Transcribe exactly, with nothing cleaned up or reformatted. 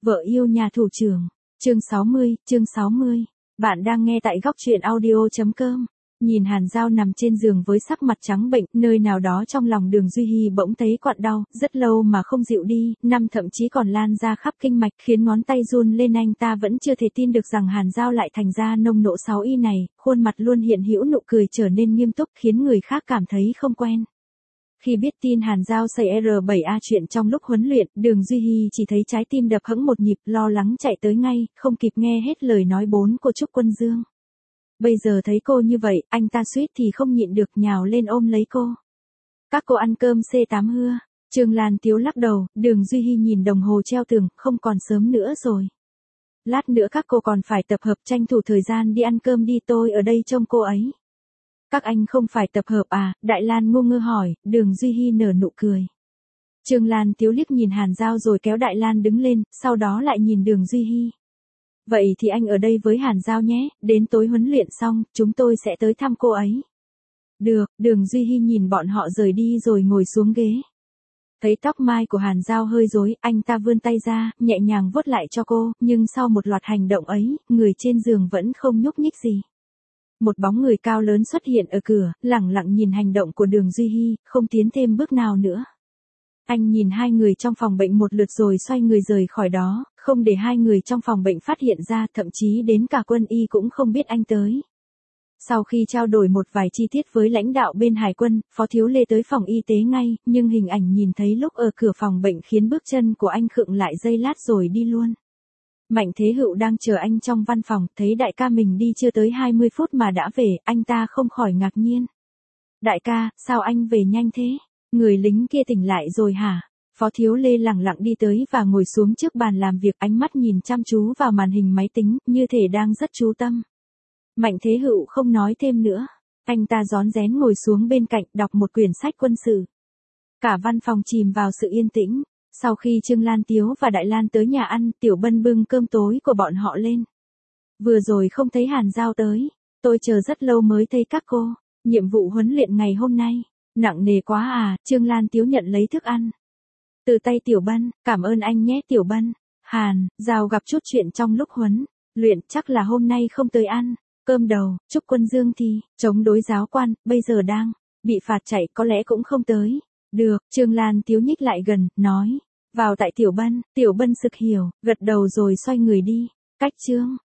Vợ yêu nhà thủ trưởng. Chương sáu mươi, chương sáu mươi. Bạn đang nghe tại góc truyện audio chấm com. Nhìn Hàn Giao nằm trên giường với sắc mặt trắng bệnh, nơi nào đó trong lòng Đường Duy Hi bỗng thấy quặn đau, rất lâu mà không dịu đi, năm thậm chí còn lan ra khắp kinh mạch, khiến ngón tay run lên. Anh ta vẫn chưa thể tin được rằng Hàn Giao lại thành ra nông nộ sáu y này, khuôn mặt luôn hiện hữu nụ cười trở nên nghiêm túc, khiến người khác cảm thấy không quen. Khi biết tin Hàn Giao xảy R bảy A chuyện trong lúc huấn luyện, Đường Duy Hi chỉ thấy trái tim đập hững một nhịp, lo lắng chạy tới ngay, không kịp nghe hết lời nói bốn của Trúc Quân Dương. Bây giờ thấy cô như vậy, anh ta suýt thì không nhịn được nhào lên ôm lấy cô. Các cô ăn cơm C tám hưa. Trương Lan Tiếu lắc đầu, Đường Duy Hi nhìn đồng hồ treo tường, không còn sớm nữa rồi. Lát nữa các cô còn phải tập hợp, tranh thủ thời gian đi ăn cơm đi, tôi ở đây trông cô ấy. Các anh không phải tập hợp à? Đại Lan ngu ngơ hỏi. Đường Duy Hi nở nụ cười. Trương Lan Tiếu liếc nhìn Hàn Giao rồi kéo Đại Lan đứng lên, sau đó lại nhìn Đường Duy Hi. Vậy thì anh ở đây với Hàn Giao nhé, đến tối huấn luyện xong, chúng tôi sẽ tới thăm cô ấy. Được. Đường Duy Hi nhìn bọn họ rời đi rồi ngồi xuống ghế. Thấy tóc mai của Hàn Giao hơi rối, anh ta vươn tay ra, nhẹ nhàng vuốt lại cho cô, nhưng sau một loạt hành động ấy, người trên giường vẫn không nhúc nhích gì. Một bóng người cao lớn xuất hiện ở cửa, lẳng lặng nhìn hành động của Đường Duy Hi, không tiến thêm bước nào nữa. Anh nhìn hai người trong phòng bệnh một lượt rồi xoay người rời khỏi đó, không để hai người trong phòng bệnh phát hiện ra, thậm chí đến cả quân y cũng không biết anh tới. Sau khi trao đổi một vài chi tiết với lãnh đạo bên Hải quân, Phó Thiếu Lê tới phòng y tế ngay, nhưng hình ảnh nhìn thấy lúc ở cửa phòng bệnh khiến bước chân của anh khựng lại giây lát rồi đi luôn. Mạnh Thế Hựu đang chờ anh trong văn phòng, thấy đại ca mình đi chưa tới hai mươi phút mà đã về, anh ta không khỏi ngạc nhiên. Đại ca, sao anh về nhanh thế? Người lính kia tỉnh lại rồi hả? Phó Thiếu Lê lẳng lặng đi tới và ngồi xuống trước bàn làm việc, ánh mắt nhìn chăm chú vào màn hình máy tính, như thể đang rất chú tâm. Mạnh Thế Hựu không nói thêm nữa. Anh ta rón rén ngồi xuống bên cạnh, đọc một quyển sách quân sự. Cả văn phòng chìm vào sự yên tĩnh. Sau khi Trương Lan Tiếu và Đại Lan tới nhà ăn, Tiểu Bân bưng cơm tối của bọn họ lên. Vừa rồi không thấy Hàn Giao tới. Tôi chờ rất lâu mới thấy các cô. Nhiệm vụ huấn luyện ngày hôm nay nặng nề quá à? Trương Lan Tiếu nhận lấy thức ăn từ tay Tiểu Bân. Cảm ơn anh nhé Tiểu Bân. Hàn Giao gặp chút chuyện trong lúc huấn luyện, chắc là hôm nay không tới ăn cơm đầu. Trúc Quân Dương thì chống đối giáo quan, bây giờ đang bị phạt chạy, có lẽ cũng không tới. Được. Trương Lan Tiếu nhích lại gần, nói. Vào tại Tiểu Bân. Tiểu Bân sực hiểu, gật đầu rồi xoay người đi. Cách Trương